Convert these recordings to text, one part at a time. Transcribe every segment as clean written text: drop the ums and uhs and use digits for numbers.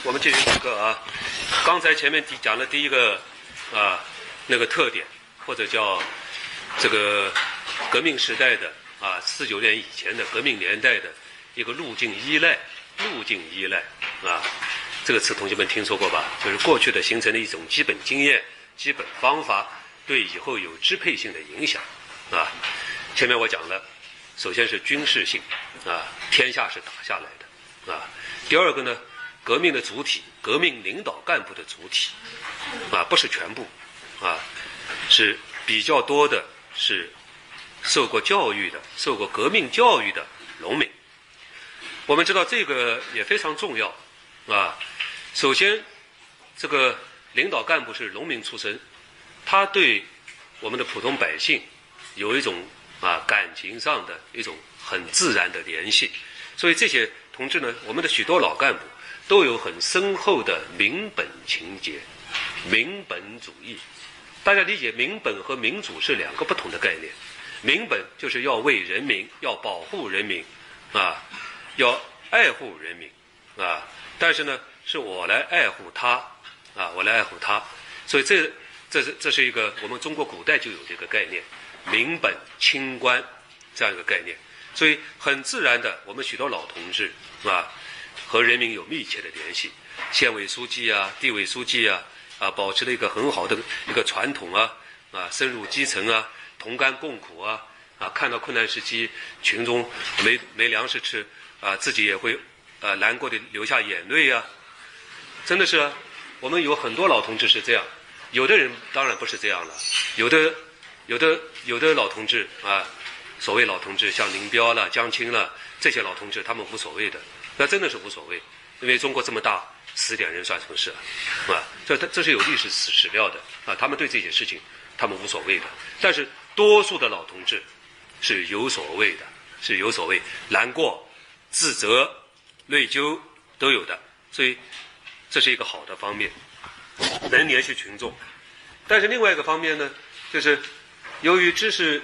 我们继续这个啊，刚才前面讲了第一个啊那个特点，或者叫这个革命时代的啊49年以前的革命年代的一个路径依赖啊，这个词同学们听说过吧？就是过去的形成的一种基本经验、基本方法，对以后有支配性的影响啊。前面我讲了，首先是军事性啊，天下是打下来的啊。第二个呢，革命的主体，革命领导干部的主体啊，不是全部啊，是比较多的是受过教育的、受过革命教育的农民。我们知道这个也非常重要啊。首先，这个领导干部是农民出身，他对我们的普通百姓有一种感情上的一种很自然的联系，所以这些同志呢，我们的许多老干部都有很深厚的民本情结、民本主义。大家理解，民本和民主是两个不同的概念。民本就是要为人民，要保护人民啊，要爱护人民啊，但是呢，是我来爱护他啊，我来爱护他。所以这是一个我们中国古代就有这个概念，民本清官这样一个概念。所以很自然的，我们许多老同志啊，和人民有密切的联系，县委书记啊、地委书记啊，保持了一个很好的一个传统啊，深入基层啊，同甘共苦啊，看到困难时期群众没粮食吃啊，自己也会难过的流下眼泪啊，真的是啊，我们有很多老同志是这样，有的人当然不是这样了，有的老同志啊。所谓老同志，像林彪了、江青了，这些老同志他们无所谓的，那真的是无所谓，因为中国这么大，死点人算什么事啊？这是有历史史料的啊，他们对这些事情他们无所谓的，但是多数的老同志是有所谓的，是有所谓，难过、自责、内疚都有的，所以这是一个好的方面，能联系群众。但是另外一个方面呢，就是由于知识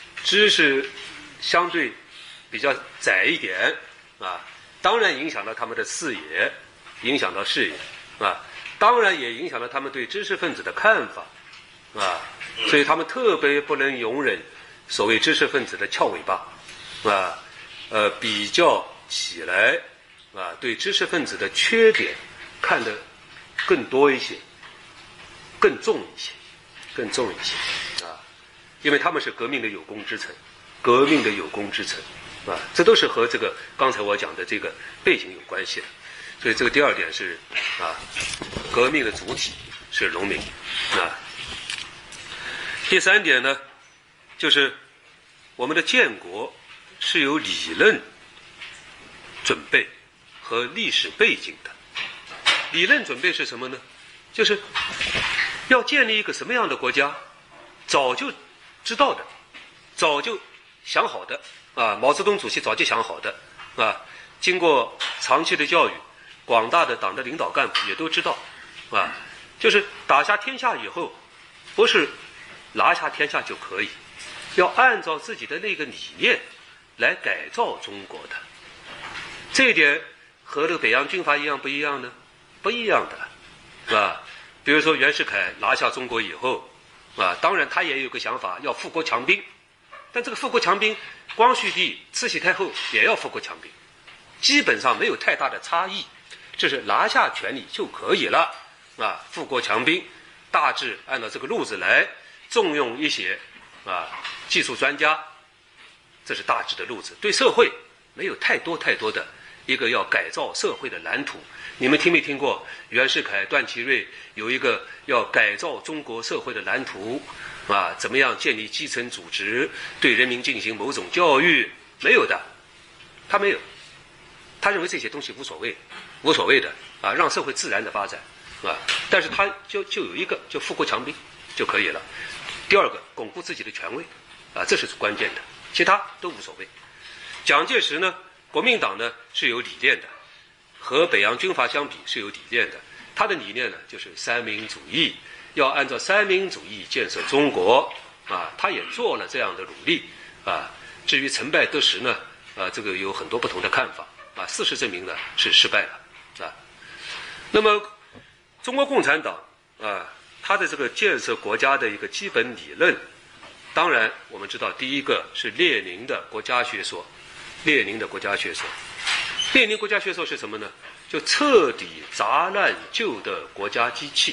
相对比较窄一点啊，当然影响了他们的视野，影响到视野啊，当然也影响了他们对知识分子的看法啊，所以他们特别不能容忍所谓知识分子的翘尾巴啊，比较起来啊，对知识分子的缺点看得更多一些，更重一些啊。因为他们是革命的有功之臣，啊，这都是和这个刚才我讲的这个背景有关系的。所以这个第二点是啊，革命的主体是农民啊。第三点呢，就是我们的建国是有理论准备和历史背景的。理论准备是什么呢？就是要建立一个什么样的国家，早就知道的，早就想好的啊！毛泽东主席早就想好的啊！经过长期的教育，广大的党的领导干部也都知道啊，就是打下天下以后，不是拿下天下就可以，要按照自己的那个理念来改造中国的。这一点和这个北洋军阀一样不一样呢？不一样的啊！比如说袁世凯拿下中国以后。当然他也有个想法，要富国强兵，但这个富国强兵，光绪帝、慈禧太后也要富国强兵，基本上没有太大的差异，就是拿下权力就可以了啊。富国强兵，大致按照这个路子来，重用一些技术专家，这是大致的路子，对社会没有太多的一个要改造社会的蓝图。你们听没听过袁世凯、段祺瑞有一个要改造中国社会的蓝图啊？怎么样建立基层组织，对人民进行某种教育？没有的，他没有，他认为这些东西无所谓的啊，让社会自然的发展啊。但是他就有一个，就富国强兵就可以了。第二个，巩固自己的权威啊，这是关键的，其他都无所谓。蒋介石呢，国民党呢是有理念的。和北洋军阀相比是有理念的，他的理念呢就是三民主义，要按照三民主义建设中国啊，他也做了这样的努力啊。至于成败得失呢，这个有很多不同的看法啊。事实证明呢是失败了啊。 那么，中国共产党它的这个建设国家的一个基本理论，当然我们知道，第一个是列宁的国家学说。列宁的国家学说，列宁国家学说是什么呢？就彻底砸烂旧的国家机器。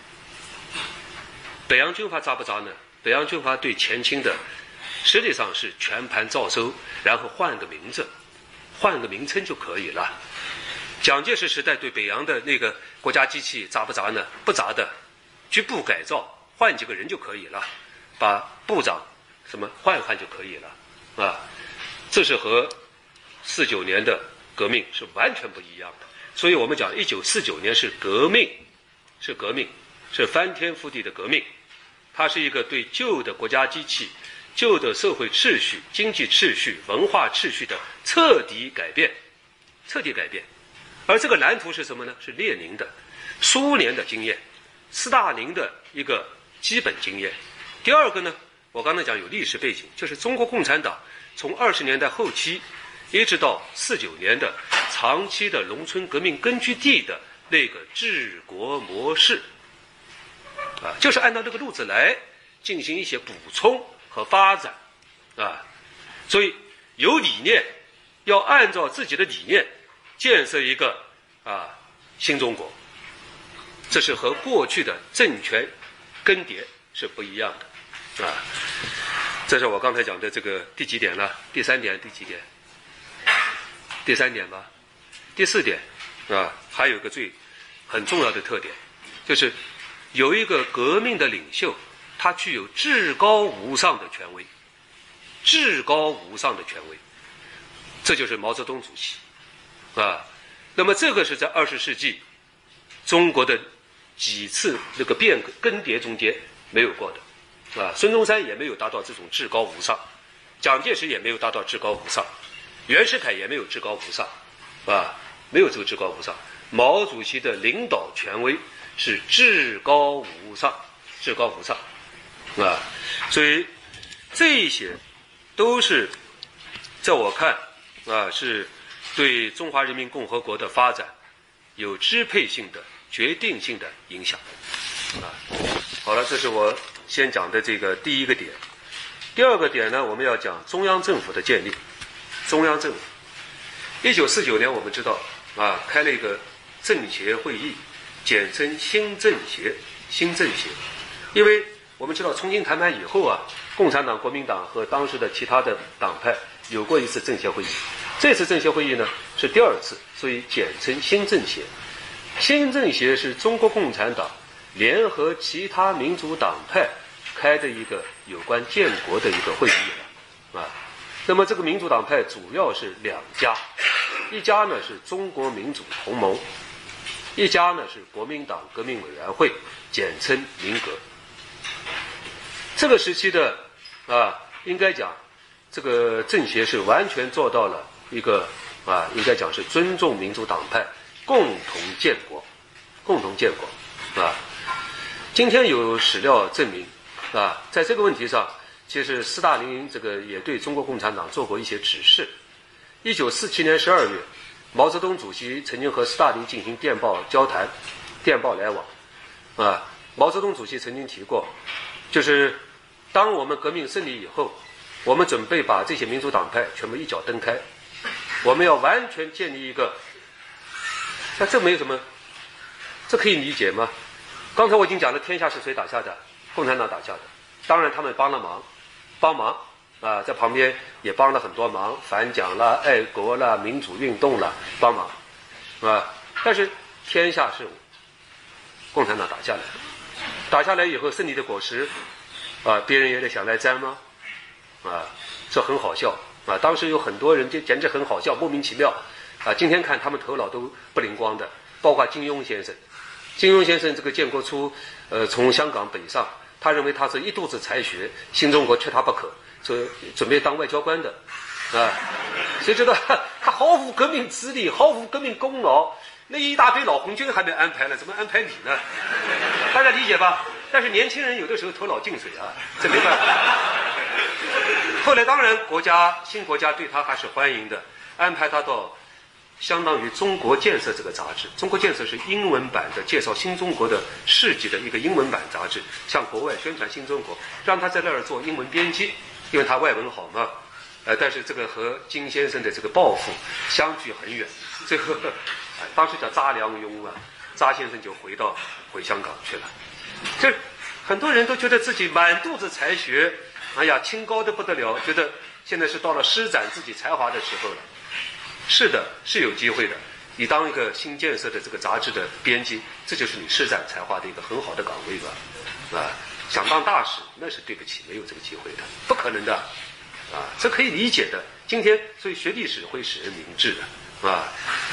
北洋军阀砸不砸呢？北洋军阀对前清的实际上是全盘照收，然后换个名字，换个名称就可以了。蒋介石时代对北洋的那个国家机器砸不砸呢？不砸的，局部改造，换几个人就可以了，把部长什么换一换就可以了啊。这是和49年的革命是完全不一样的。所以我们讲1949年是革命，是翻天覆地的革命。它是一个对旧的国家机器、旧的社会秩序、经济秩序、文化秩序的彻底改变。而这个蓝图是什么呢？是列宁的、苏联的经验，斯大林的一个基本经验。第二个呢，我刚才讲有历史背景，就是中国共产党从20年代后期一直到49年的长期的农村革命根据地的那个治国模式就是按照这个路子来进行一些补充和发展所以有理念，要按照自己的理念建设一个新中国，这是和过去的政权更迭是不一样的这是我刚才讲的这个第几点了？第3点，第几点？第3点吧。第4点还有一个很重要的特点，就是有一个革命的领袖，他具有至高无上的权威，这就是毛泽东主席那么这个是在20世纪中国的几次这个更迭中间没有过的孙中山也没有达到这种至高无上，蒋介石也没有达到至高无上，袁世凯也没有至高无上没有这个至高无上。毛主席的领导权威是至高无上所以这些都是在我看是对中华人民共和国的发展有支配性的、决定性的影响好了，这是我先讲的这个第一个点。第二个点呢，我们要讲中央政府的建立。中央政府1949年我们知道开了一个政协会议，简称新政协。因为我们知道重新谈判以后共产党、国民党和当时的其他的党派有过一次政协会议，这次政协会议呢是第2次，所以简称新政协。新政协是中国共产党联合其他民主党派开的一个有关建国的一个会议那么这个民主党派主要是2家，一家呢是中国民主同盟，一家呢是国民党革命委员会，简称民革。这个时期的应该讲这个政协是完全做到了一个应该讲是尊重民主党派，共同建国今天有史料证明在这个问题上，其实斯大林这个也对中国共产党做过一些指示。1947年12月，毛泽东主席曾经和斯大林进行电报交谈、电报来往毛泽东主席曾经提过，就是当我们革命胜利以后，我们准备把这些民主党派全部一脚蹬开，我们要完全建立一个，那这没有什么，这可以理解吗？刚才我已经讲了，天下是谁打下的？共产党打下的。当然他们帮忙在旁边也帮了很多忙，反蒋啦、爱国啦、民主运动啦，帮忙但是天下是共产党打下来的，打下来以后胜利的果实别人也得想来沾吗？这很好笑当时有很多人就简直很好笑，莫名其妙今天看他们头脑都不灵光的，包括金庸先生。金庸先生这个建国初从香港北上，他认为他是一肚子才学，新中国缺他不可，所以准备当外交官的谁知道他毫无革命资历，毫无革命功劳，那一大堆老红军还没安排呢，怎么安排你呢？大家理解吧？但是年轻人有的时候头脑进水这没办法。后来当然新国家对他还是欢迎的，安排他到相当于《中国建设》这个杂志。《中国建设》是英文版的介绍新中国的事迹的一个英文版杂志，向国外宣传新中国，让他在那儿做英文编辑，因为他外文好嘛。但是这个和金先生的这个抱负相距很远。最后，当时叫查良镛啊，查先生就回香港去了。这很多人都觉得自己满肚子才学，哎呀，清高的不得了，觉得现在是到了施展自己才华的时候了。是的，是有机会的。你当一个新建设的这个杂志的编辑，这就是你施展才华的一个很好的岗位吧？啊，想当大使那是对不起，没有这个机会的，不可能的。啊，这可以理解的。今天所以学历史会使人明智的，啊。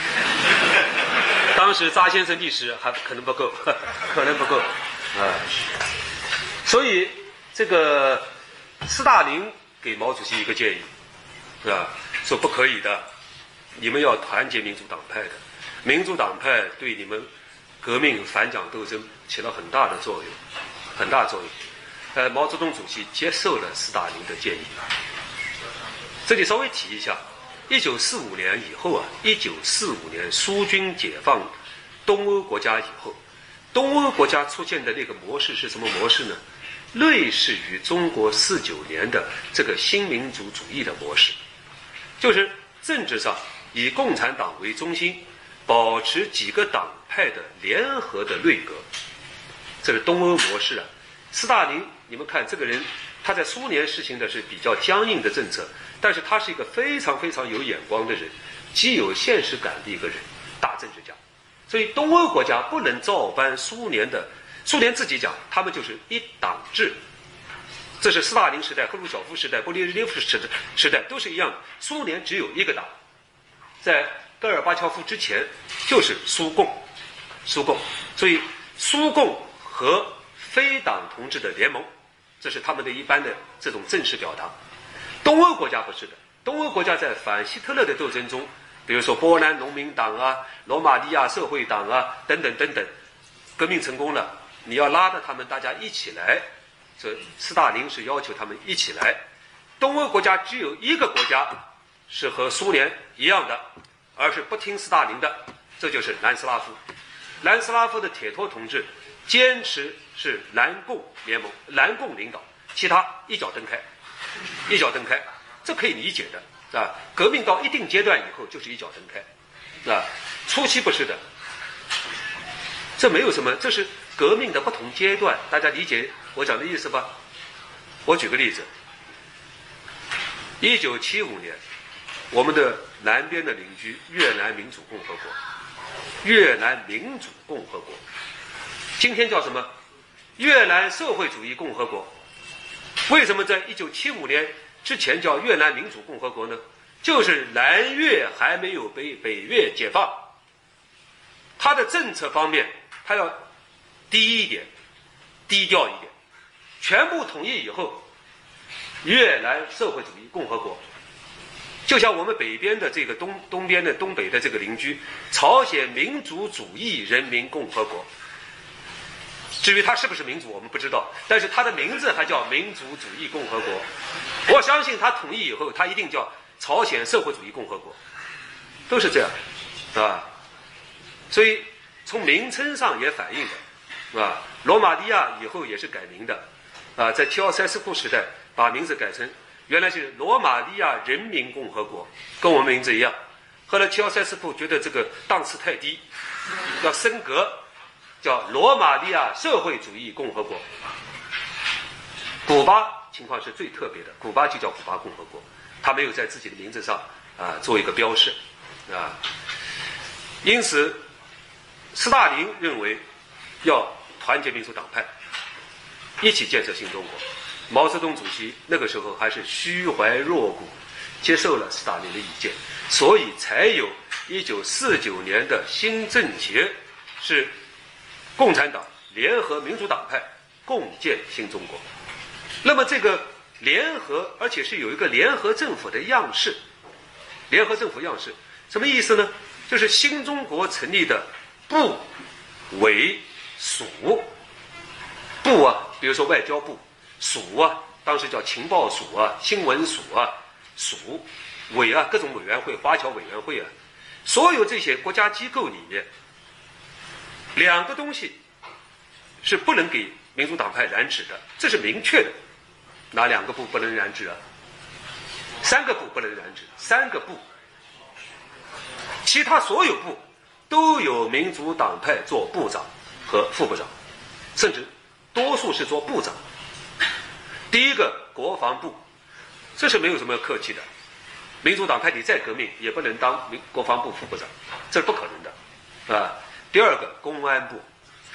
当时查先生历史还可能不够，可能不够，啊。所以这个斯大林给毛主席一个建议，啊，说不可以的。你们要团结民主党派的，民主党派对你们革命反蒋斗争起了很大的作用，很大作用。毛泽东主席接受了斯大林的建议。这里稍微提一下，1945年以后啊，1945年苏军解放东欧国家以后，东欧国家出现的那个模式是什么模式呢？类似于中国49年的这个新民主主义的模式，就是政治上以共产党为中心，保持几个党派的联合的内阁，这是东欧模式啊。斯大林，你们看这个人，他在苏联实行的是比较僵硬的政策，但是他是一个非常非常有眼光的人，极有现实感的一个人，大政治家。所以东欧国家不能照搬苏联的，苏联自己讲，他们就是一党制。这是斯大林时代、赫鲁晓夫时代、勃列日涅夫时代都是一样的。苏联只有一个党，在戈尔巴乔夫之前就是苏共，所以苏共和非党同志的联盟，这是他们的一般的这种正式表达。东欧国家不是的，东欧国家在反希特勒的斗争中，比如说波兰农民党啊、罗马尼亚社会党啊等等等等，革命成功了，你要拉着他们大家一起来，这斯大林是要求他们一起来。东欧国家只有一个国家是和苏联一样的，而是不听斯大林的，这就是南斯拉夫。南斯拉夫的铁托同志坚持是南共联盟、南共领导，其他一脚蹬开，一脚蹬开，这可以理解的，啊，革命到一定阶段以后就是一脚蹬开，啊，初期不是的，这没有什么，这是革命的不同阶段，大家理解我讲的意思吧？我举个例子，1975年，我们的南边的邻居越南民主共和国，越南民主共和国，今天叫什么？越南社会主义共和国。为什么在1975年之前叫越南民主共和国呢？就是南越还没有被北越解放，它的政策方面它要低一点，低调一点，全部统一以后，越南社会主义共和国，就像我们北边的这个东边的东北的这个邻居朝鲜民主主义人民共和国。至于它是不是民主我们不知道，但是它的名字还叫民主主义共和国。我相信它统一以后它一定叫朝鲜社会主义共和国，都是这样啊。所以从名称上也反映的啊，罗马尼亚以后也是改名的啊，在齐奥塞斯库时代把名字改成原来是罗马尼亚人民共和国，跟我们名字一样。后来齐奥塞斯库觉得这个档次太低，要升格，叫罗马尼亚社会主义共和国。古巴情况是最特别的，古巴就叫古巴共和国，他没有在自己的名字上做一个标示啊。因此斯大林认为要团结民主党派，一起建设新中国。毛泽东主席那个时候还是虚怀若谷，接受了斯大林的意见，所以才有1949年的新政协，是共产党联合民主党派共建新中国。那么这个联合，而且是有一个联合政府的样式，联合政府样式什么意思呢？就是新中国成立的部、委、署。部啊，比如说外交部；署啊，当时叫情报署啊、新闻署啊；署委啊，各种委员会、华侨委员会啊； 所有这些国家机构里面，两个东西是不能给民主党派染指的，这是明确的。哪两个部不能染指啊？三个部不能染指，三个部，其他所有部都有民主党派做部长和副部长，甚至多数是做部长。第一个国防部，这是没有什么客气的，民主党派你再革命也不能当国防部副部长，这是不可能的啊。第二个公安部，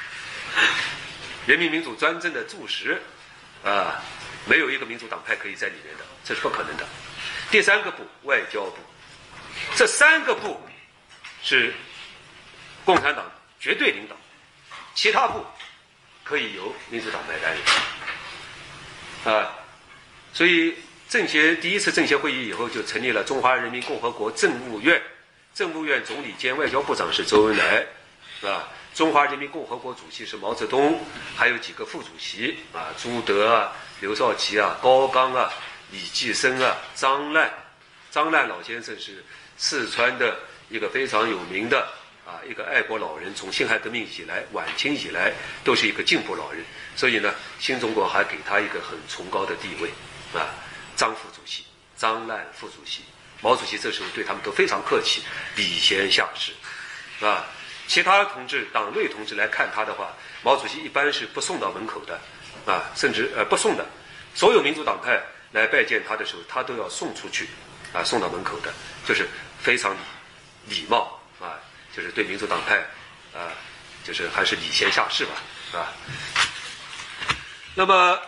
人民民主专政的柱石啊，没有一个民主党派可以在里面的，这是不可能的。第三个部外交部，这三个部是共产党绝对领导，其他部可以由民主党派担任啊。所以第一次政协会议以后，就成立了中华人民共和国政务院，政务院总理兼外交部长是周恩来啊。中华人民共和国主席是毛泽东，还有几个副主席啊，朱德啊、刘少奇啊、高岗啊、李济深啊、张澜。张澜老先生是四川的一个非常有名的一个爱国老人，从辛亥革命以来、晚清以来都是一个进步老人，所以呢，新中国还给他一个很崇高的地位啊。张副主席、张澜副主席、毛主席这时候对他们都非常客气，礼贤下士啊。其他同志、党内同志来看他的话，毛主席一般是不送到门口的啊，甚至不送的。所有民主党派来拜见他的时候，他都要送出去啊，送到门口的，就是非常礼貌啊，就是对民主党派啊，就是还是礼贤下士吧啊。那么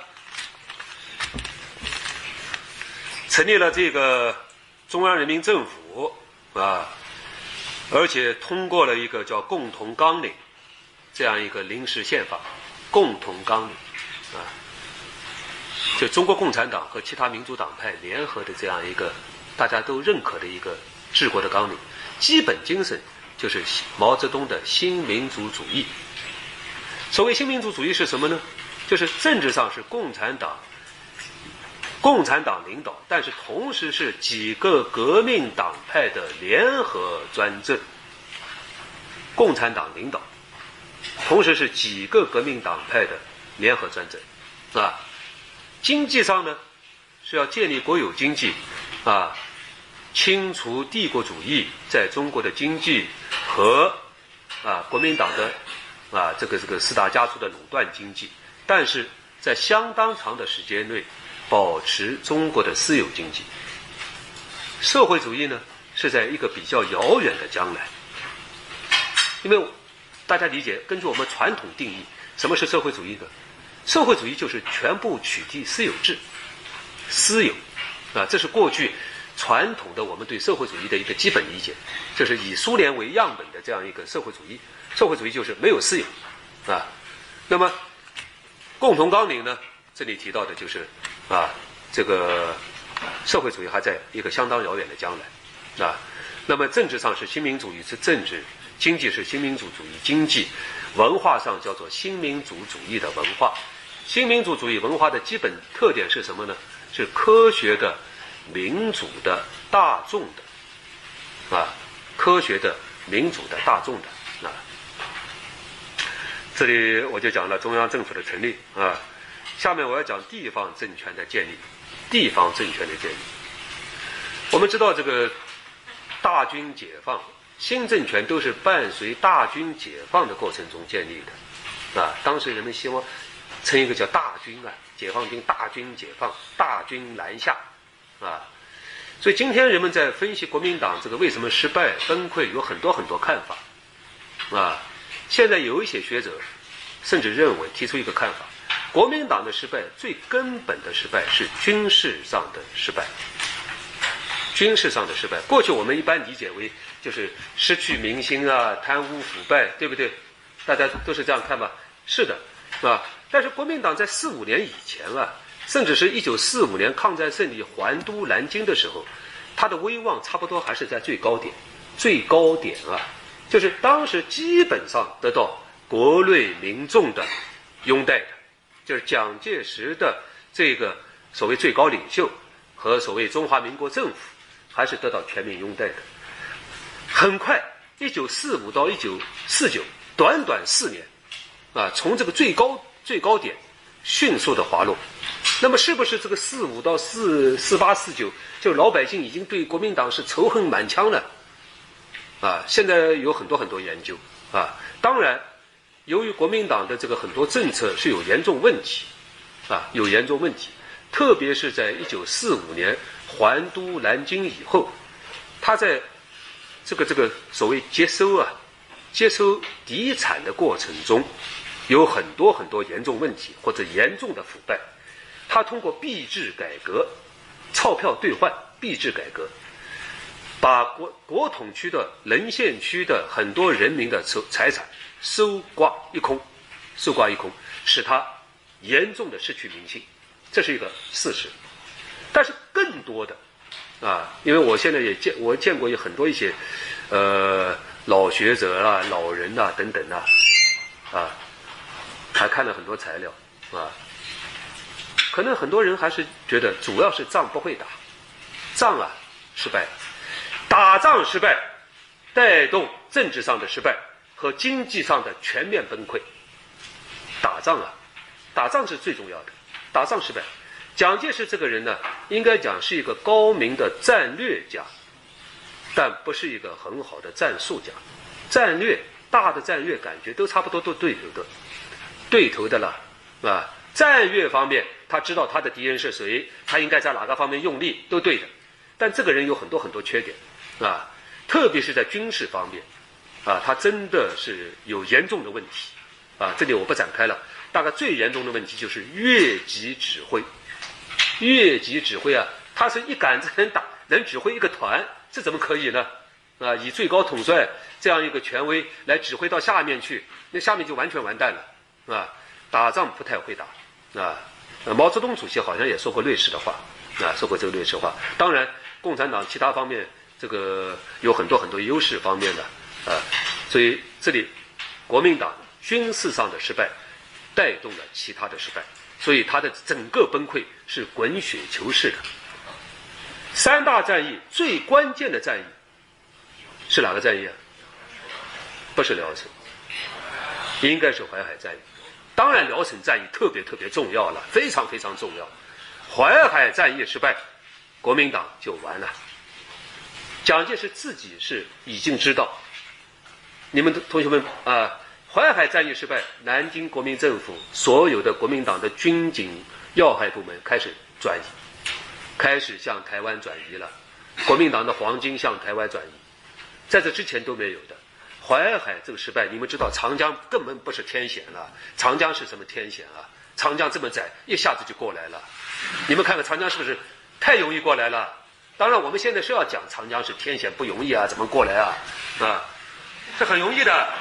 成立了这个中央人民政府啊。而且通过了一个叫共同纲领这样一个临时宪法，共同纲领啊，就中国共产党和其他民主党派联合的这样一个大家都认可的一个治国的纲领，基本精神就是毛泽东的新民主主义。所谓新民主主义是什么呢？就是政治上是共产党领导，但是同时是几个革命党派的联合专政。共产党领导，同时是几个革命党派的联合专政啊。经济上呢，是要建立国有经济啊，清除帝国主义在中国的经济和国民党的这个四大家族的垄断经济，但是在相当长的时间内保持中国的私有经济。社会主义呢，是在一个比较遥远的将来。因为大家理解，根据我们传统定义，什么是社会主义呢？社会主义就是全部取缔私有制，私有啊，这是过去传统的我们对社会主义的一个基本理解，就是以苏联为样本的这样一个社会主义。社会主义就是没有私有啊。那么共同纲领呢，这里提到的就是这个社会主义还在一个相当遥远的将来啊。那么政治上是新民主主义是政治，经济是新民主主义经济，文化上叫做新民主主义的文化。新民主主义文化的基本特点是什么呢？是科学的、民主的、大众的科学的、民主的、大众的这里我就讲了中央政府的成立啊。下面我要讲地方政权的建立。地方政权的建立，我们知道这个大军解放，新政权都是伴随大军解放的过程中建立的当时人们希望称一个叫大军解放军大军解放，大军南下所以今天人们在分析国民党这个为什么失败崩溃，有很多很多看法现在有一些学者甚至认为提出一个看法，国民党的失败最根本的失败是军事上的失败。军事上的失败，过去我们一般理解为就是失去民心贪污腐败，对不对？大家都是这样看吧？是的但是国民党在45年以前甚至是1945年抗战胜利还都南京的时候，他的威望差不多还是在最高点就是当时基本上得到国内民众的拥戴的，就是蒋介石的这个所谓最高领袖和所谓中华民国政府还是得到全民拥戴的。 很快，1945到1949，短短4年，从这个最高点迅速的滑落。那么是不是这个45到48、49，就老百姓已经对国民党是仇恨满腔了？现在有很多研究当然，由于国民党的这个很多政策是有严重问题，有严重问题，特别是在1945年还都南京以后，他在这个所谓接收敌产的过程中，有很多严重问题或者严重的腐败。他通过币制改革、钞票兑换、币制改革，把国统区的沦陷区的很多人民的财产搜刮一空，使他严重的失去民心，这是一个事实。但是更多的因为我现在我见过很多一些老学者老人等等还看了很多材料可能很多人还是觉得主要是仗不会打，仗失败，打仗失败，带动政治上的失败和经济上的全面崩溃。打仗是最重要的，打仗失败。蒋介石这个人呢，应该讲是一个高明的战略家，但不是一个很好的战术家。大的战略感觉都差不多，都对头的了战略方面，他知道他的敌人是谁，他应该在哪个方面用力，都对的。但这个人有很多缺点特别是在军事方面他真的是有严重的问题这里我不展开了。大概最严重的问题就是越级指挥。他是一杆子能指挥一个团，这怎么可以呢？以最高统帅这样一个权威来指挥到下面去，那下面就完全完蛋了打仗不太会打毛泽东主席好像也说过类似的话当然，共产党其他方面这个有很多优势方面的所以这里国民党军事上的失败带动了其他的失败，所以它的整个崩溃是滚雪球式的。3大战役最关键的战役是哪个战役不是辽沈，应该是淮海战役。当然辽沈战役特别重要了，非常重要。淮海战役失败，国民党就完了。蒋介石自己是已经知道，你们的同学们淮海战役失败，南京国民政府所有的国民党的军警要害部门开始转移，开始向台湾转移了。国民党的黄金向台湾转移，在这之前都没有的。淮海这个失败，你们知道长江根本不是天险了，长江是什么天险长江这么窄，一下子就过来了。你们看看长江是不是太容易过来了？当然我们现在是要讲长江是天险不容易怎么过来这很容易的。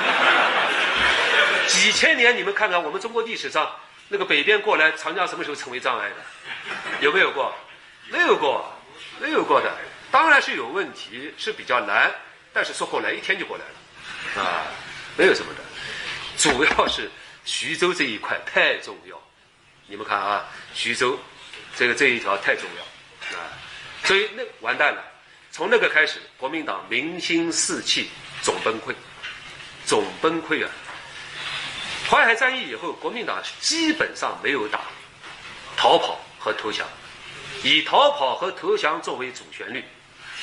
几千年你们看看我们中国历史上那个北边过来，长江什么时候成为障碍的？有没有过？没有过的。当然是有问题，是比较难，但是说过来1天就过来了没有什么的。主要是徐州这一块太重要，你们看徐州这一条太重要所以那完蛋了。从那个开始，国民党民心士气总崩溃淮海战役以后，国民党基本上没有打逃跑和投降，以逃跑和投降作为主旋律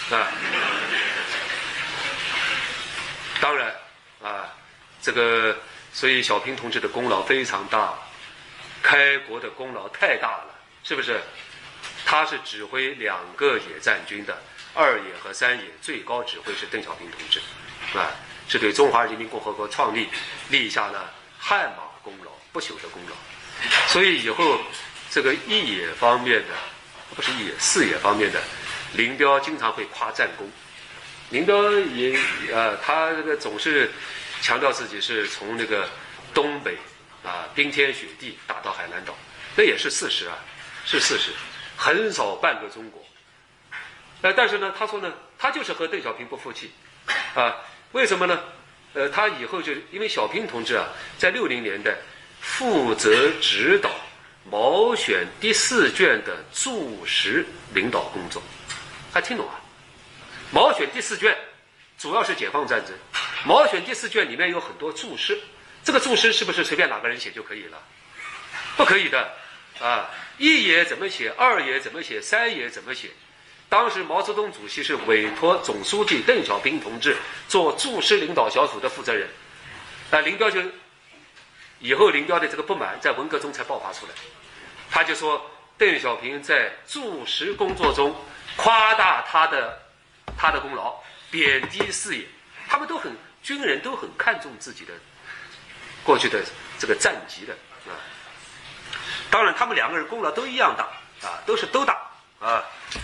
当然这个所以小平同志的功劳非常大，开国的功劳太大了，是不是？他是指挥2个野战军的，2野和3野，最高指挥是邓小平同志是对中华人民共和国创立立下了汗马功劳，不朽的功劳。所以以后这个1野方面的，不是1野，4野方面的，林彪经常会夸战功。林彪也他这个总是强调自己是从那个东北冰天雪地打到海南岛，那也是事实是事实，横扫半个中国。但是呢，他说呢，他就是和邓小平不服气为什么呢？他以后就因为小平同志在60年代负责指导毛选第4卷的驻时领导工作，还听懂毛选第4卷主要是解放战争。毛选第4卷里面有很多注释，这个注释是不是随便哪个人写就可以了？不可以的啊！一也怎么写，二也怎么写，三也怎么写？当时毛泽东主席是委托总书记邓小平同志做注释领导小组的负责人，林彪就以后林彪的这个不满在文革中才爆发出来，他就说邓小平在注释工作中夸大他的功劳，贬低四野，他们军人都很看重自己的过去的这个战绩的啊。当然，他们2个人功劳都一样大啊，都大啊。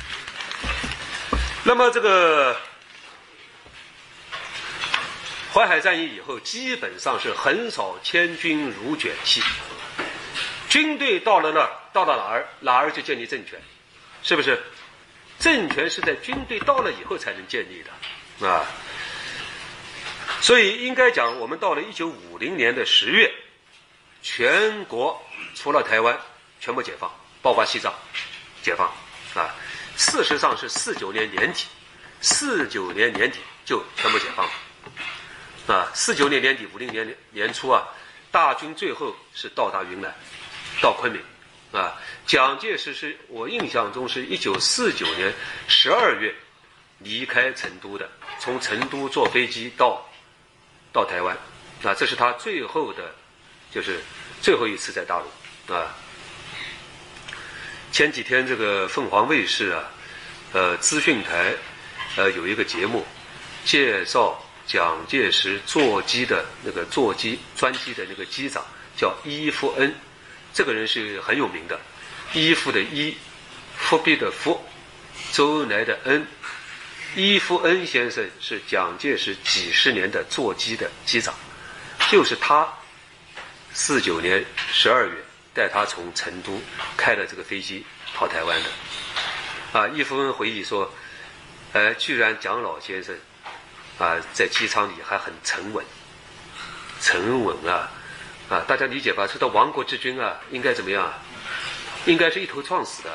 那么这个淮海战役以后，基本上是横扫千军如卷气，军队到了哪儿就建立政权，是不是？政权是在军队到了以后才能建立的啊。所以应该讲，我们到了1950年的10月，全国除了台湾全部解放，包括西藏解放啊。事实上是49年年底就全部解放了啊。49年年底50年年初啊，大军最后是到达云南，到昆明啊。蒋介石是我印象中是1949年12月离开成都的，从成都坐飞机到台湾啊，这是他最后一次在大陆啊。前几天这个凤凰卫视啊，资讯台有一个节目，介绍蒋介石专机的那个机长叫伊夫恩，这个人是很有名的，依附的依，复辟的复，周来的恩。伊夫恩先生是蒋介石几十年的座机的机长，就是他49年12月带他从成都开了这个飞机跑台湾的啊。伊夫恩回忆说，居然蒋老先生啊在机舱里还很沉稳啊，大家理解吧？说到亡国之君啊，应该怎么样啊？应该是一头撞死的。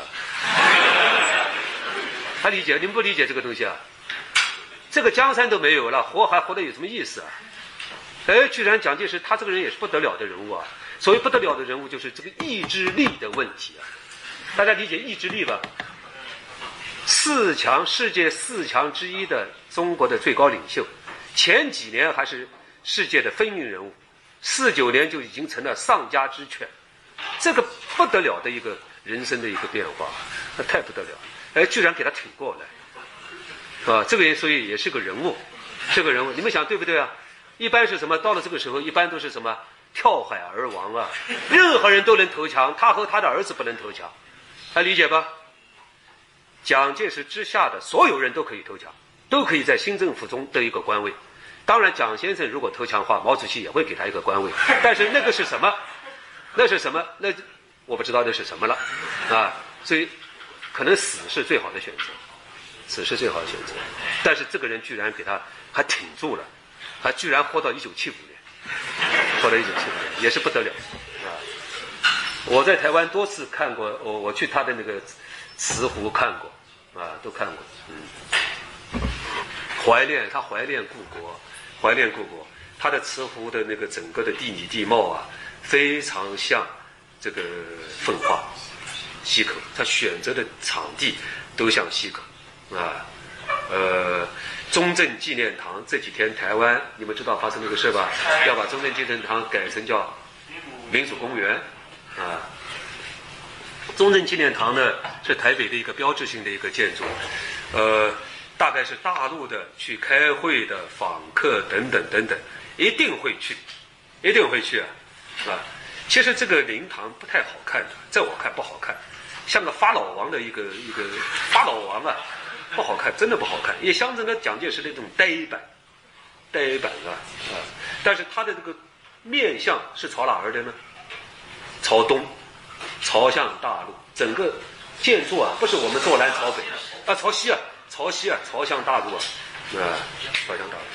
他理解，你们不理解这个东西啊？这个江山都没有了，还活得有什么意思啊？居然蒋介石他这个人也是不得了的人物啊！所谓不得了的人物，就是这个意志力的问题啊。大家理解意志力吧？世界4强之一的中国的最高领袖，前几年还是世界的风云人物，49年就已经成了丧家之犬，这个不得了的一个人生的一个变化，那太不得了！居然给他挺过来，啊，这个人所以也是个人物，你们想对不对啊？一般是什么？到了这个时候，一般都是什么？跳海而亡啊！任何人都能投降，他和他的儿子不能投降，还理解吧？蒋介石之下的所有人都可以投降，都可以在新政府中得一个官位。当然，蒋先生如果投降的话，毛主席也会给他一个官位，但是那个是什么？那我不知道那是什么了啊！所以可能死是最好的选择，但是这个人居然给他还挺住了，还居然活到1975年，也是不得了啊！我在台湾多次看过，我去他的那个慈湖看过啊，都看过。怀念故国，他的慈湖的那个整个的地理地貌啊，非常像这个奉化溪口，他选择的场地都像溪口啊。中正纪念堂这几天台湾你们知道发生那个事吧？要把中正纪念堂改成叫民主公园啊。中正纪念堂呢是台北的一个标志性的一个建筑，大概是大陆的去开会的访客等等一定会去啊。其实这个灵堂不太好看的，在我看不好看，像个法老王的一个法老王啊，不好看，真的不好看，也象征着蒋介石的这种呆板啊。但是他的这个面向是朝哪儿的呢？朝东，朝向大陆，整个建筑啊，不是我们坐南朝北啊，朝西啊，朝向大陆啊，朝向大陆。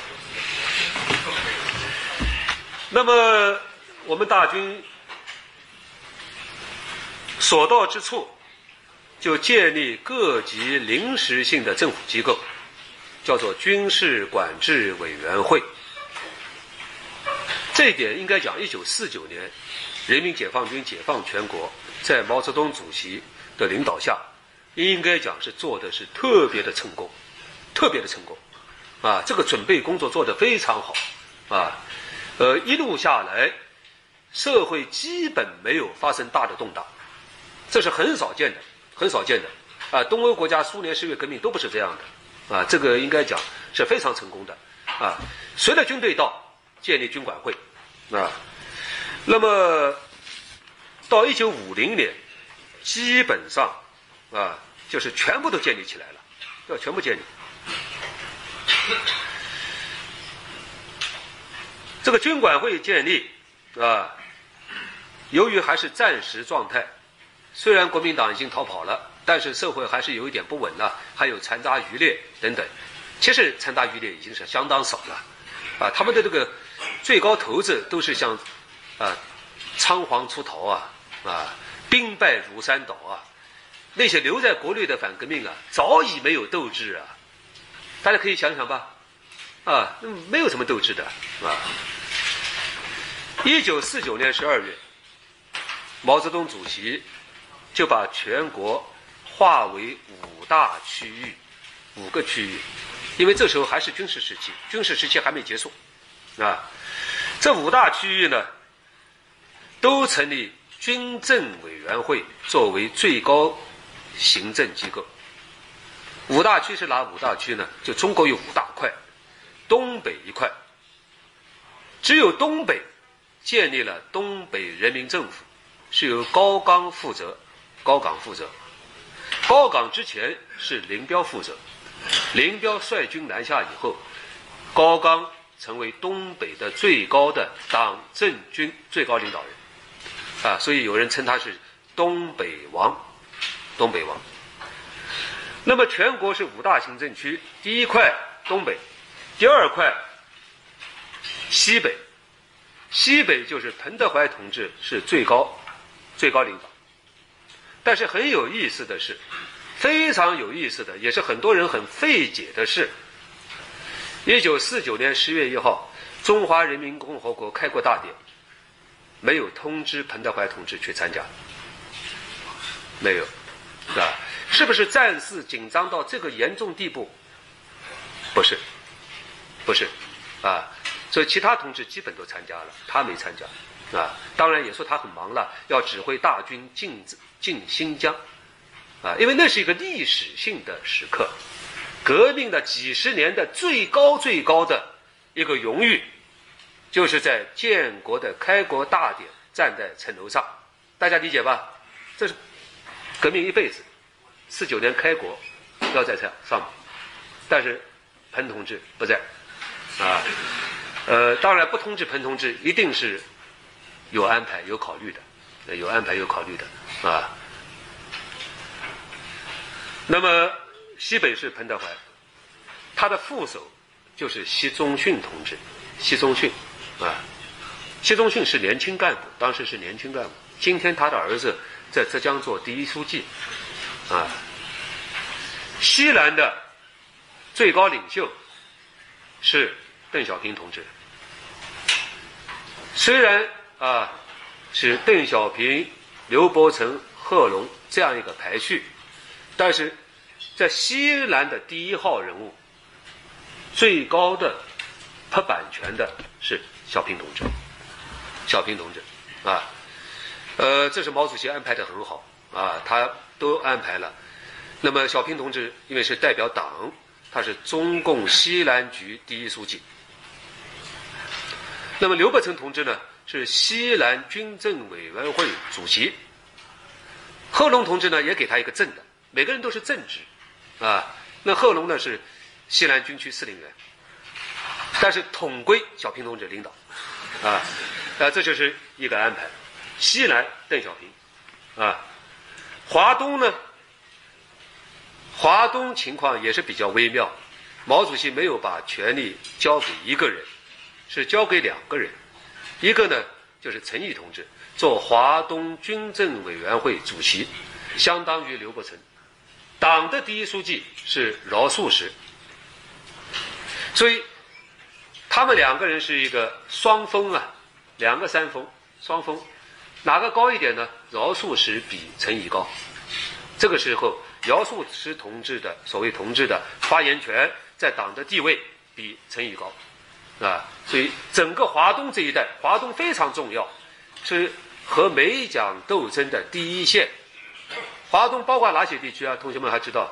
那么我们大军所到之处，就建立各级临时性的政府机构叫做军事管制委员会。这一点应该讲，1949年人民解放军解放全国，在毛泽东主席的领导下，应该讲是做的是特别的成功，特别的成功啊！这个准备工作做得非常好啊！一路下来，社会基本没有发生大的动荡，这是很少见的，很少见的啊！东欧国家苏联10月革命都不是这样的啊！这个应该讲是非常成功的啊！随着军队到，建立军管会啊，那么到1950年，基本上啊就是全部都建立起来了，要全部建立。这个军管会建立啊，由于还是暂时状态，虽然国民党已经逃跑了，但是社会还是有一点不稳了，还有残渣余孽等等。其实残渣余孽已经是相当少了啊，他们的这个最高头子都是像仓皇出逃兵败如山倒那些留在国内的反革命早已没有斗志大家可以想想吧没有什么斗志的1949年12月，毛泽东主席就把全国划为5大区域，5个区域，因为这时候还是军事时期，军事时期还没结束这5大区域呢，都成立军政委员会作为最高行政机构。5大区是哪5大区呢？就中国有5大块，东北一块，只有东北建立了东北人民政府，是由高岗负责。高岗之前是林彪负责，林彪率军南下以后，高岗成为东北的最高的党政军最高领导人所以有人称他是东北王。那么全国是5大行政区，第一块东北，第二块西北，西北就是彭德怀同志是最高领导。但是很有意思的是，非常有意思的，也是很多人很费解的是，1949年10月1号，中华人民共和国开国大典，没有通知彭德怀同志去参加，没有，是不是战事紧张到这个严重地步？不是，所以其他同志基本都参加了，他没参加当然也说他很忙了，要指挥大军进新疆因为那是一个历史性的时刻，革命的几十年的最高的一个荣誉，就是在建国的开国大典站在城楼上，大家理解吧？这是革命一辈子，49年开国要在上面，但是彭同志不在当然不通知彭同志一定是有安排有考虑的那么西北是彭德怀，他的副手就是习仲勋同志，习仲勋是年轻干部，当时是年轻干部，今天他的儿子在浙江做第一书记西南的最高领袖是邓小平同志，虽然是邓小平、刘伯承、贺龙这样一个排序，但是在西南的第1号人物，最高的拍板权的是小平同志这是毛主席安排得很好他都安排了。那么小平同志因为是代表党，他是中共西南局第一书记。那么刘伯承同志呢，是西南军政委员会主席。贺龙同志呢，也给他一个正的，每个人都是正职那贺龙呢是西南军区司令员，但是统归小平同志领导这就是一个安排。西南邓小平华东呢，华东情况也是比较微妙，毛主席没有把权力交给一个人，是交给2个人，一个呢就是陈毅同志做华东军政委员会主席，相当于刘伯承。党的第一书记是饶漱石所以他们两个人是一个双峰啊，两个山峰，双峰，哪个高一点呢？饶漱石比陈仪高。这个时候，饶漱石同志的所谓同志的发言权，在党的地位比陈仪高，啊，所以整个华东这一带，华东非常重要，是和美蒋斗争的第一线。华东包括哪些地区啊？同学们还知道？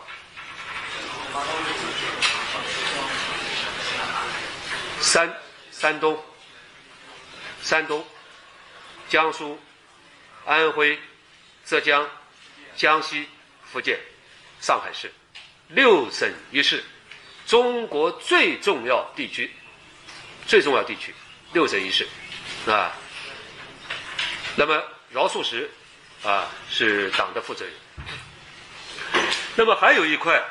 山东、江苏、安徽、浙江、江西、福建、上海市，6省1市，中国最重要地区，6省1市，啊。那么饶漱石啊是党的负责人。那么还有一块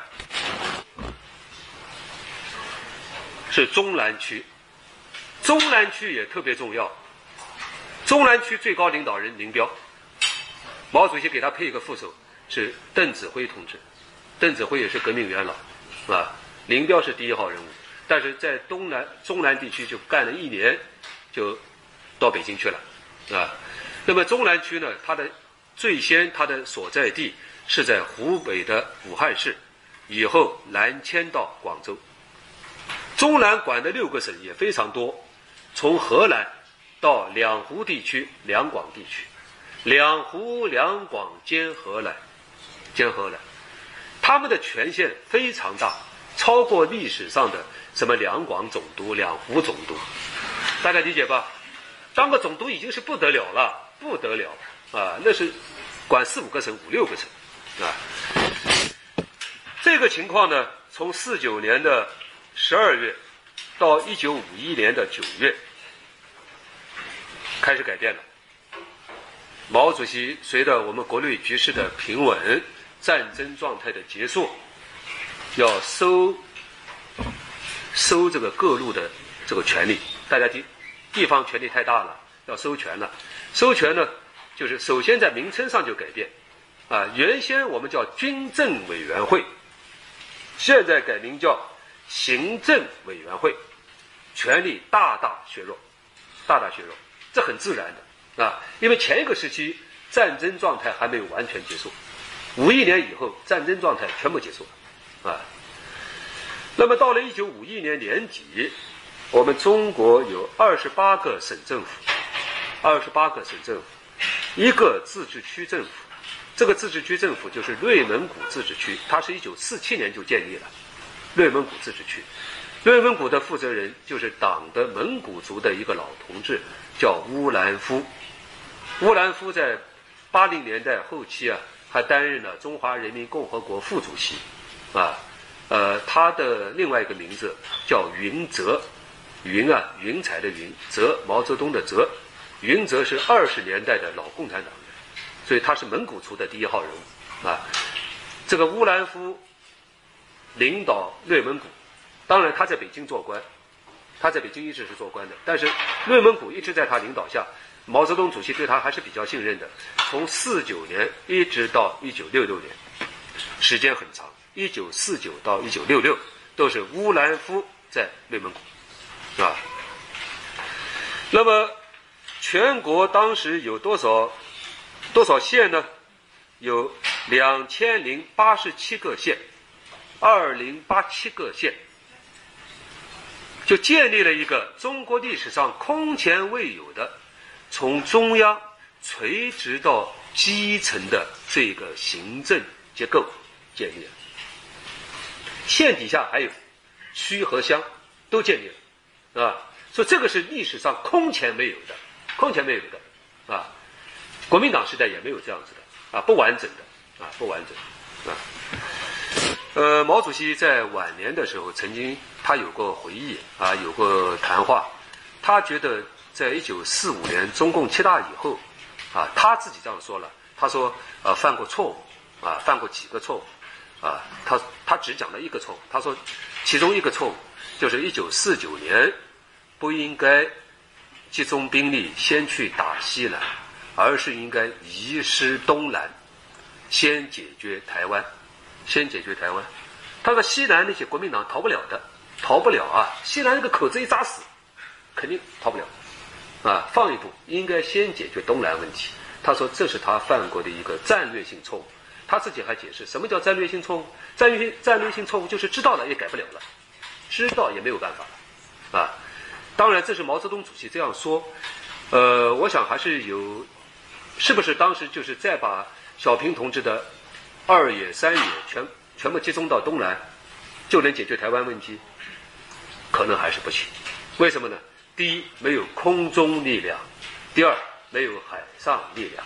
是中南区，中南区也特别重要。中南区最高领导人林彪，毛主席给他配一个副手是邓子恢同志，邓子恢也是革命元老，啊，林彪是第1号人物，但是在中南地区就干了1年，就到北京去了，啊。那么中南区呢，它的所在地是在湖北的武汉市，以后南迁到广州。中南管的6个省也非常多，从河南到两湖地区、两广地区，两湖两广兼河南，他们的权限非常大，超过历史上的什么两广总督、两湖总督，大家理解吧？当个总督已经是不得了了啊！那是管4、5个省、5、6个省啊。这个情况呢，从49年的12月到1951年的9月开始改变了。毛主席随着我们国内局势的平稳，战争状态的结束，要收这个各路的这个权力，大家地方权力太大了，要收权了。收权呢，就是首先在名称上就改变，啊，原先我们叫军政委员会，现在改名叫行政委员会，权力大大削弱，这很自然的啊，因为前一个时期战争状态还没有完全结束，51年以后战争状态全部结束了啊。那么到了1951年年底，我们中国有28个省政府，1个自治区政府。这个自治区政府就是内蒙古自治区，它是1947年就建立了内蒙古自治区。内蒙古的负责人就是党的蒙古族的一个老同志，叫乌兰夫。乌兰夫在80年代后期啊，还担任了中华人民共和国副主席啊。他的另外一个名字叫云泽，云啊，云彩的云，泽，毛泽东的泽。云泽是20年代的老共产党人，所以他是蒙古族的第1号人物啊。这个乌兰夫领导内蒙古，当然他在北京做官，他在北京一直是做官的，但是内蒙古一直在他领导下，毛泽东主席对他还是比较信任的。从49年一直到1966年，时间很长，1949到1966都是乌兰夫在内蒙古啊。那么全国当时有多少县呢？有2087个县，2087个县，就建立了一个中国历史上空前未有的从中央垂直到基层的这个行政结构建立了。县底下还有区和乡都建立了啊，所以这个是历史上空前没有的啊。国民党时代也没有这样子的啊，不完整的啊。毛主席在晚年的时候曾经他有过回忆啊，有过谈话，他觉得在1945年中共7大以后啊，他自己这样说了，他说犯过错误啊，犯过几个错误啊，他只讲了一个错误，他说其中一个错误就是1949年不应该集中兵力先去打西南，而是应该移师东南，先解决台湾。他说西南那些国民党逃不了的逃不了啊！西南那个口子一扎死，肯定逃不了啊！放一步，应该先解决东南问题。他说这是他犯过的一个战略性错误。他自己还解释什么叫战略性错误？战略性错误就是知道了也改不了了，知道也没有办法了啊！当然，这是毛泽东主席这样说。我想还是有，是不是当时就是再把小平同志的2野、3野全部集中到东南，就能解决台湾问题？可能还是不行。为什么呢？第一，没有空中力量；第二，没有海上力量。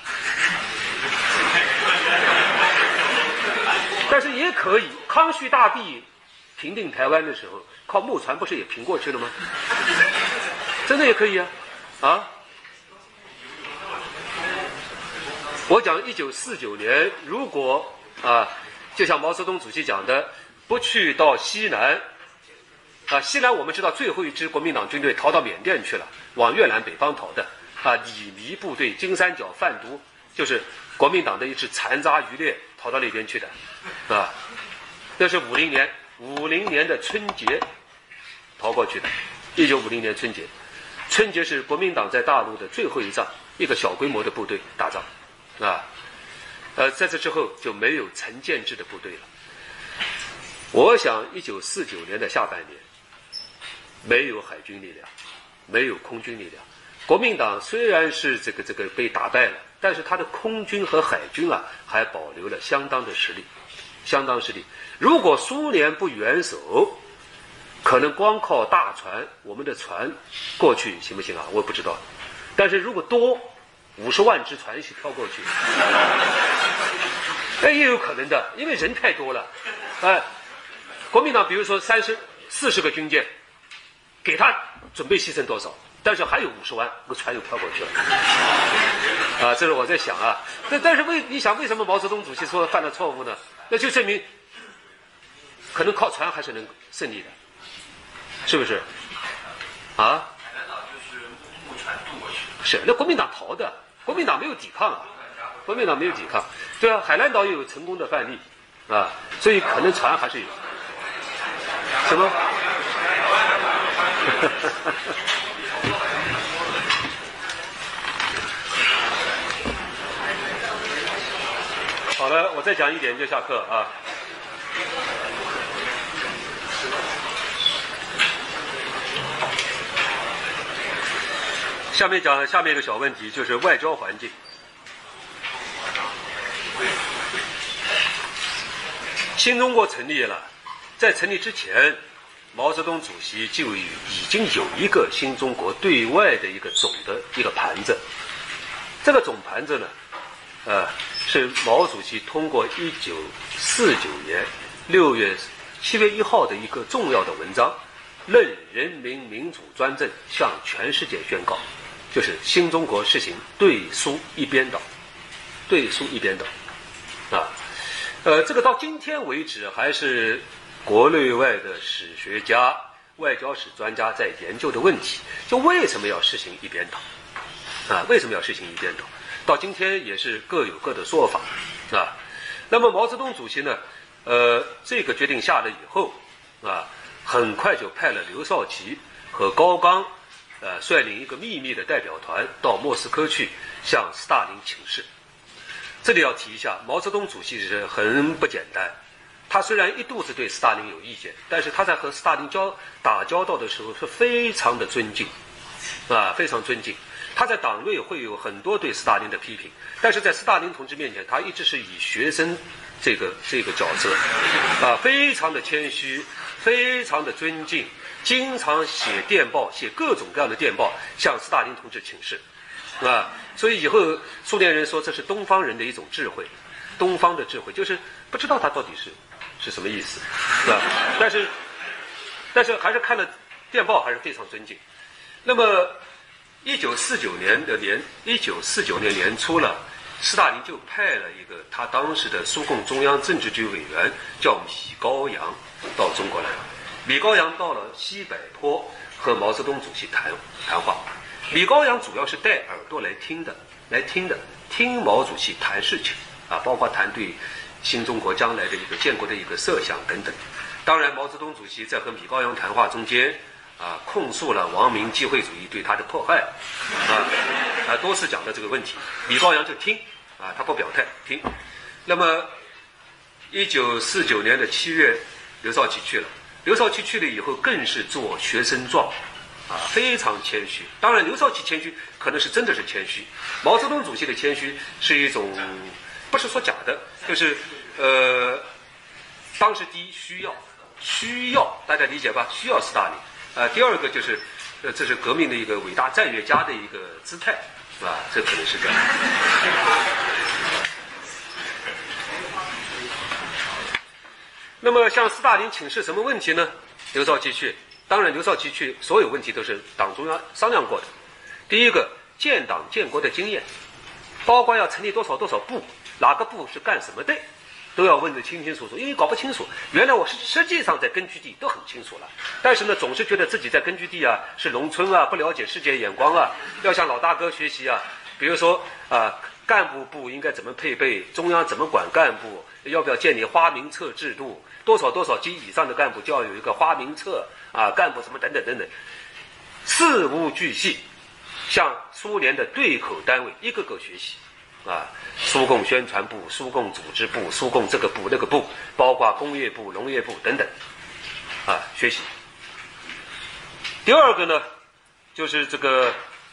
但是也可以，康熙大帝平定台湾的时候，靠木船不是也平过去了吗？真的也可以啊！啊！我讲1949年，如果就像毛泽东主席讲的，不去到西南，西南我们知道最后一支国民党军队逃到缅甸去了，往越南北方逃的，李弥部队金三角贩毒，就是国民党的一支残渣余孽逃到那边去的，那是50年的春节逃过去的，1950年春节。春节是国民党在大陆的最后一仗，一个小规模的部队打仗，在这之后就没有陈建制的部队了。我想1949年的下半年，没有海军力量，没有空军力量。国民党虽然是这个被打败了，但是他的空军和海军还保留了相当实力。如果苏联不援手，可能光靠大船，我们的船过去行不行啊？我不知道。但是如果多50万只船一起飘过去，也有可能的，因为人太多了。国民党比如说40个军舰，给他准备牺牲多少？但是还有50万个船又飘过去了。这是我在想啊。但是你想为什么毛泽东主席说犯了错误呢？那就证明可能靠船还是能胜利的。是不是？海南岛就是木船渡过去。 是，那国民党逃的，国民党没有抵抗国民党没有抵抗。对啊，海南岛也有成功的范例所以可能船还是有。什么？好了，我再讲一点就下课啊。下面讲下面一个小问题，就是外交环境。新中国成立了，在成立之前，毛泽东主席就已经有一个新中国对外的一个总的一个盘子。这个总盘子呢，是毛主席通过1949年7月1号的一个重要的文章，任人民民主专政向全世界宣告。就是新中国实行对苏一边倒，这个到今天为止还是国内外的史学家、外交史专家在研究的问题，就为什么要实行一边倒为什么要实行一边倒？到今天也是各有各的说法那么毛泽东主席呢，这个决定下了以后很快就派了刘少奇和高岗率领一个秘密的代表团到莫斯科去向斯大林请示。这里要提一下，毛泽东主席是很不简单。他虽然一肚子对斯大林有意见，但是他在和斯大林打交道的时候是非常的尊敬非常尊敬。他在党内会有很多对斯大林的批评，但是在斯大林同志面前，他一直是以学生这个角色非常的谦虚，非常的尊敬，经常写电报，写各种各样的电报向斯大林同志请示所以以后苏联人说这是东方人的一种智慧，东方的智慧就是不知道他到底是什么意思但是还是看了电报还是非常尊敬。那么1949年年初了，斯大林就派了一个他当时的苏共中央政治局委员叫米高扬到中国来。米高扬到了西柏坡和毛泽东主席谈话。米高扬主要是带耳朵来听的，听毛主席谈事情包括谈对新中国将来的一个建国的一个设想等等。 当然，毛泽东主席在和米高扬谈话中间控诉了王明机会主义对他的迫害，多次讲了这个问题。米高扬就听他不表态听。那么1949年的7月，刘少奇去了。刘少奇去了以后，更是做学生状，非常谦虚。当然，刘少奇谦虚可能是真的是谦虚，毛泽东主席的谦虚是一种，不是说假的，就是当时第一需要大家理解吧，需要斯大林。第二个就是这是革命的一个伟大战略家的一个姿态，这可能是这样。那么向斯大林请示什么问题呢？刘少奇去，当然刘少奇去，所有问题都是党中央商量过的。第一个，建党建国的经验，包括要成立多少部，哪个部是干什么的，都要问得清清楚楚，因为搞不清楚。原来我实际上在根据地都很清楚了，但是呢，总是觉得自己在根据地是农村不了解世界眼光要向老大哥学习比如说干部部应该怎么配备，中央怎么管干部，要不要建立花名册制度，多少级以上的干部就要有一个花名册干部什么等等等等，事无巨细，向苏联的对口单位一个个学习苏共宣传部、苏共组织部、苏共这个部那个部，包括工业部、农业部等等学习。第二个呢，就是这个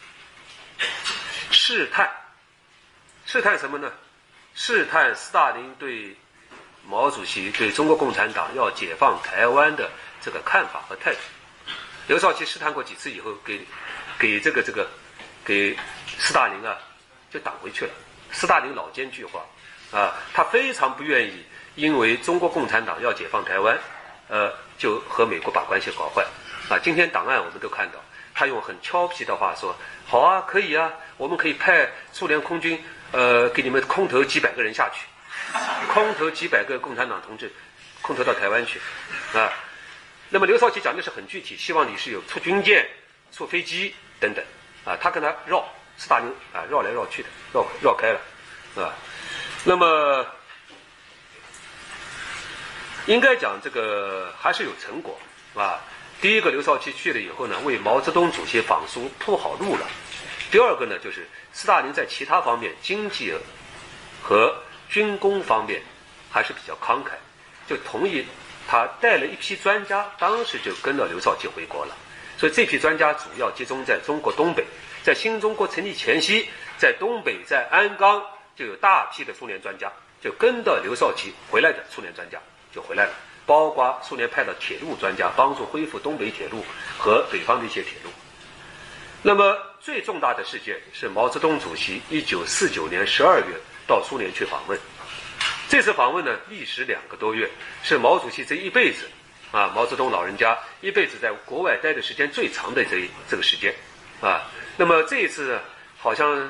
试探什么呢？试探斯大林对毛主席对中国共产党要解放台湾的这个看法和态度。刘少奇试探过几次以后，给斯大林就挡回去了。斯大林老奸巨猾他非常不愿意因为中国共产党要解放台湾就和美国把关系搞坏今天档案我们都看到，他用很俏皮的话说，好可以我们可以派苏联空军给你们空投几百个人下去，空投几百个共产党同志空投到台湾去那么刘少奇讲的是很具体，希望你是有出军舰、出飞机等等他跟他绕，斯大林绕来绕去的，绕开了那么应该讲这个还是有成果第一个，刘少奇去了以后呢，为毛泽东主席访苏铺好路了。第二个呢，就是斯大林在其他方面，经济和军工方面还是比较慷慨，就同意他带了一批专家，当时就跟了刘少奇回国了。所以这批专家主要集中在中国东北，在新中国成立前夕，在东北，在鞍钢就有大批的苏联专家，就跟到刘少奇回来的苏联专家就回来了，包括苏联派的铁路专家，帮助恢复东北铁路和北方的一些铁路。那么最重大的事件是毛泽东主席1949年12月到苏联去访问。这次访问呢，历时2个多月，是毛主席这一辈子毛泽东老人家一辈子在国外待的时间最长的这个时间那么这一次好像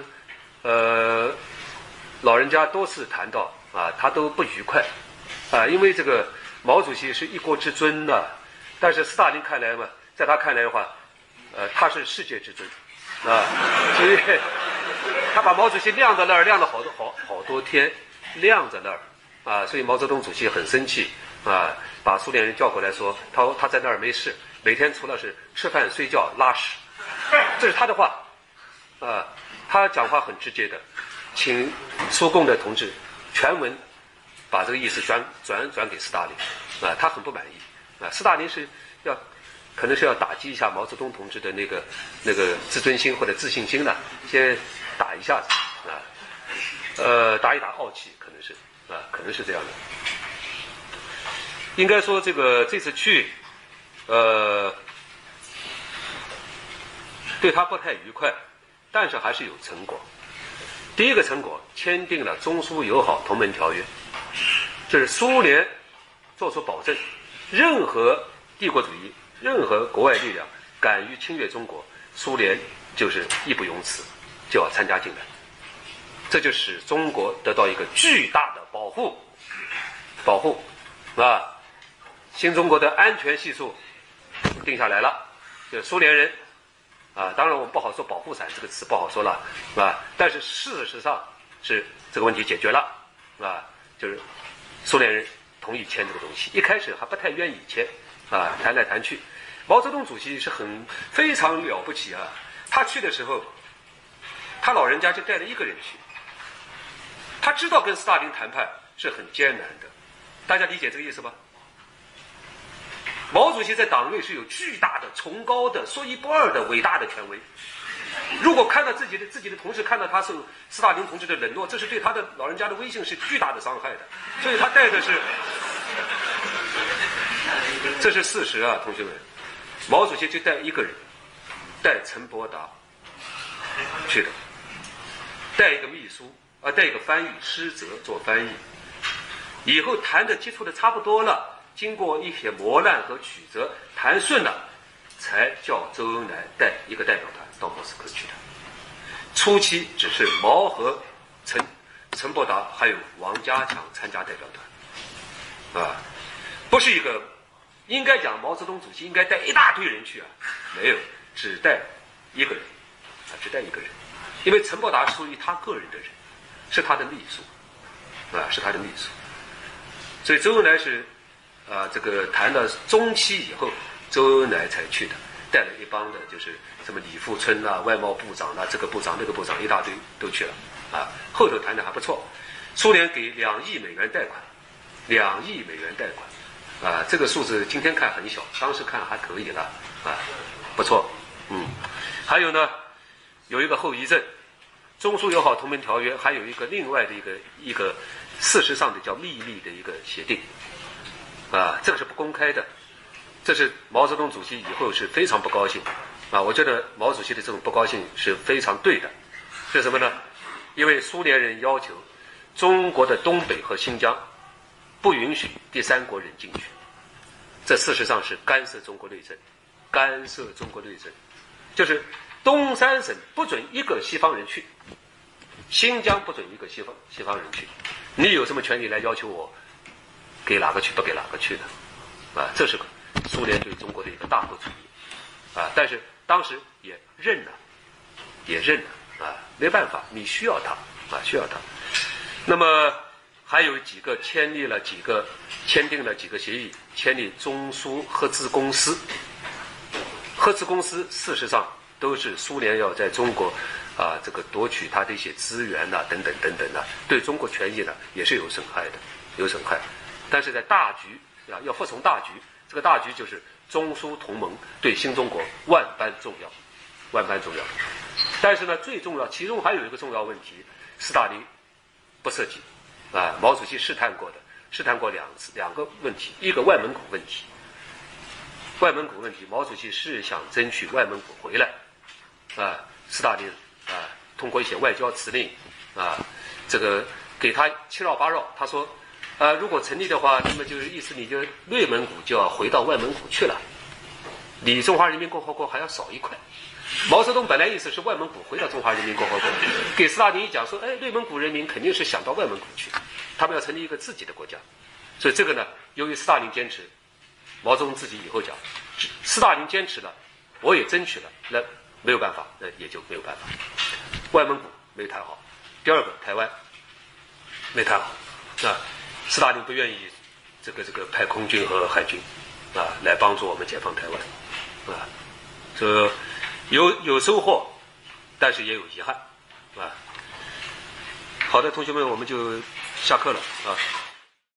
老人家多次谈到他都不愉快因为这个毛主席是一国之尊但是斯大林看来嘛，在他看来的话他是世界之尊所以他把毛主席晾在那儿，晾了好多天，晾在那儿所以毛泽东主席很生气把苏联人叫过来说，他在那儿没事，每天除了是吃饭、睡觉、拉屎，这是他的话他讲话很直接的，请苏共的同志全文把这个意思转给斯大林他很不满意斯大林是可能是要打击一下毛泽东同志的那个自尊心或者自信心呢，先打一下子打一打傲气，可能是这样的。应该说这次去对他不太愉快，但是还是有成果。第一个成果，签订了中苏友好同盟条约，就是苏联做出保证，任何帝国主义、任何国外力量敢于侵略中国，苏联就是义不容辞，就要参加进来。这就使中国得到一个巨大的保护新中国的安全系数定下来了，就是苏联人当然我们不好说保护伞这个词不好说了但是事实上是这个问题解决了就是苏联人同意签这个东西，一开始还不太愿意签，啊，谈来谈去，毛泽东主席是非常了不起啊，他去的时候，他老人家就带了一个人去，他知道跟斯大林谈判是很艰难的，大家理解这个意思吧？毛主席在党内是有巨大的、崇高的、说一不二的伟大的权威。如果看到自己的同事看到他是斯大林同志的冷落，这是对他的老人家的威信是巨大的伤害的。所以他带的是，这是事实啊，同学们。毛主席就带一个人，带陈伯达去的，带一个秘书带一个翻译施泽做翻译。以后谈的接触的差不多了，经过一些磨难和曲折，谈顺了，才叫周恩来带一个代表团到莫斯科去的。初期只是毛和陈伯达还有王家强参加代表团，不是一个，应该讲毛泽东主席应该带一大堆人去啊，没有，只带一个人，只带一个人，因为陈伯达属于他个人的人，是他的秘书，是他的秘书，所以周恩来是这个谈到中期以后，周恩来才去的，带了一帮的，就是什么李富春外贸部长这个部长那个部长一大堆都去了后头谈的还不错，苏联给2亿美元贷款，2亿美元贷款这个数字今天看很小，当时看还可以了不错。还有呢，有一个后遗症，中苏友好同盟条约还有一个另外的一个事实上的叫秘密的一个协定这个是不公开的，这是毛泽东主席以后是非常不高兴我觉得毛主席的这种不高兴是非常对的。是什么呢？因为苏联人要求中国的东北和新疆不允许第三国人进去，这事实上是干涉中国内政，就是东三省不准一个西方人去，新疆不准一个西方人去，你有什么权利来要求我给哪个去不给哪个去的这是苏联对中国的一个大国主义但是当时也认了没办法，你需要他需要他。那么还有签订了几个协议，签订中苏合资公司。合资公司事实上都是苏联要在中国这个夺取他的一些资源等等对中国权益呢也是有损害。但是在大局要服从大局，这个大局就是中苏同盟对新中国万般重要。但是呢，最重要，其中还有一个重要问题，斯大林不涉及毛主席试探过两个问题，一个外蒙古问题，毛主席是想争取外蒙古回来斯大林通过一些外交辞令这个给他七绕八绕，他说如果成立的话，那么就是意思你就内蒙古就要回到外蒙古去了，离中华人民共和国还要少一块。毛泽东本来意思是外蒙古回到中华人民共和国，给斯大林一讲说，内蒙古人民肯定是想到外蒙古去，他们要成立一个自己的国家。所以这个呢，由于斯大林坚持，毛泽东自己以后讲，斯大林坚持了，我也争取了，那没有办法，那也就没有办法。外蒙古没谈好，第二个台湾没谈好斯大林不愿意这个派空军和海军来帮助我们解放台湾这有收获，但是也有遗憾好的，同学们，我们就下课了